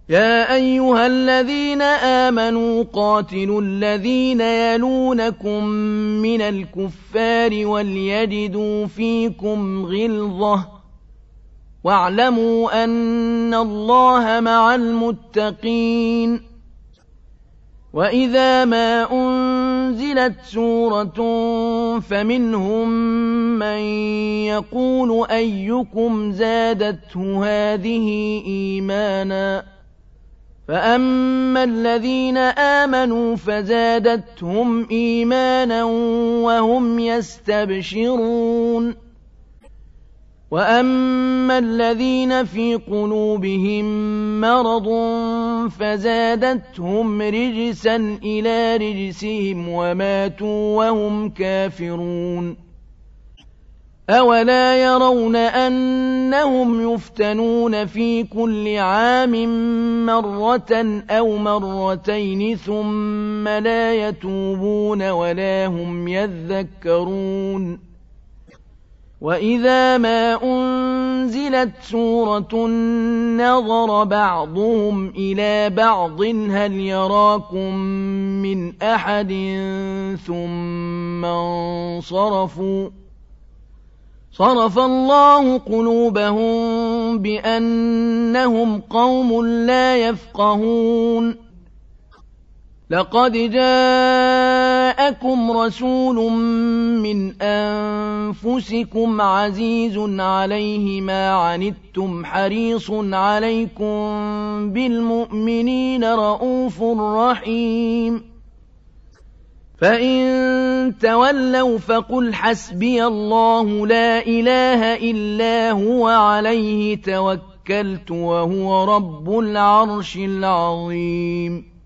يا أيها الذين آمنوا قاتلوا الذين يلونكم من الكفار وليجدوا فيكم غلظة واعلموا أن الله مع المتقين. وإذا ما أنزلت سورة فمنهم من يقول أيكم زادته هذه إيمانا فأما الذين آمنوا فزادتهم إيمانا وهم يستبشرون وأما الذين في قلوبهم مرض فزادتهم رجسا إلى رجسهم وماتوا وهم كافرون. أولا يرون أنهم يفتنون في كل عام مرة أو مرتين ثم لا يتوبون ولا هم يذكرون. وإذا ما أنزلت سورة نظر بعضهم إلى بعض هل يراكم من أحد ثم انصرفوا صرف الله قلوبهم بأنهم قوم لا يفقهون. لقد جاءكم رسول من أنفسكم عزيز عليه ما عنتم حريص عليكم بالمؤمنين رءوف رحيم. فإن تولوا فقل حسبي الله لا إله إلا هو عليه توكلت وهو رب العرش العظيم.